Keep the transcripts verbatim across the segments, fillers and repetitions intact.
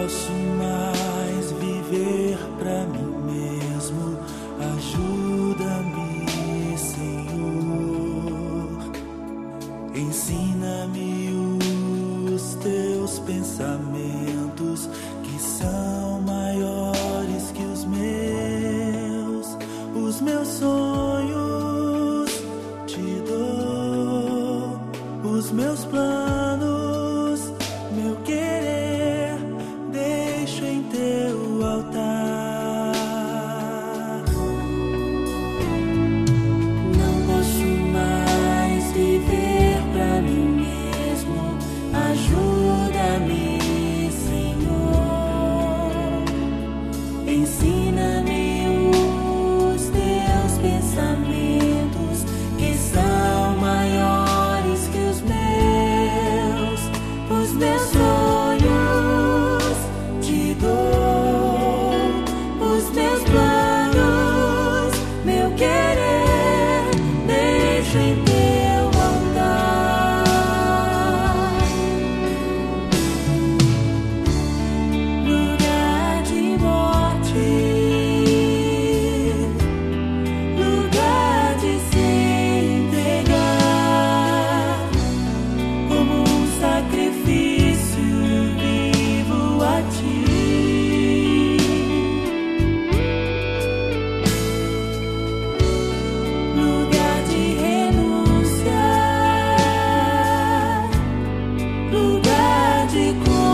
posso mais viver pra mim mesmo. Ajuda-me, Senhor. Ensina-me os teus pensamentos, que são maiores que os meus. Os meus sonhos te dou, os meus planos, meu querer, deixo em teu altar. Não posso mais viver pra mim mesmo. Ajuda-me, Senhor. Ensina-me os teus pensamentos, que são maiores que os meus. Os meus sonhos te dou, os meus planos, meu querer, deixo em teu altar. Lugar de morte, lugar de se entregar como um sacrifício vivo a ti. Lugar de renúncia, lugar de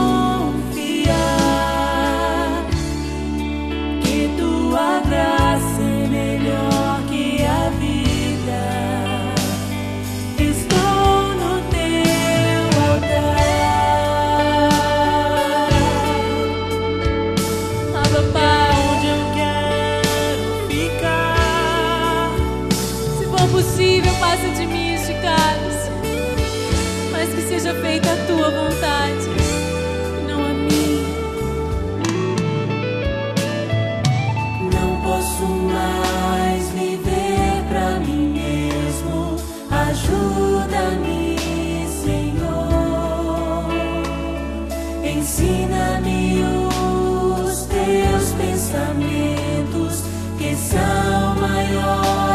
confiar que tua graça é melhor que a vida. Estou no teu altar. Abba, Pai, onde eu quero ficar. Se for possível, passa de mim este cálice, mas que seja feita a tua vontade e não a minha. Não posso mais viver pra mim mesmo. Ajuda-me, Senhor. Ensina-me os teus pensamentos, que são maiores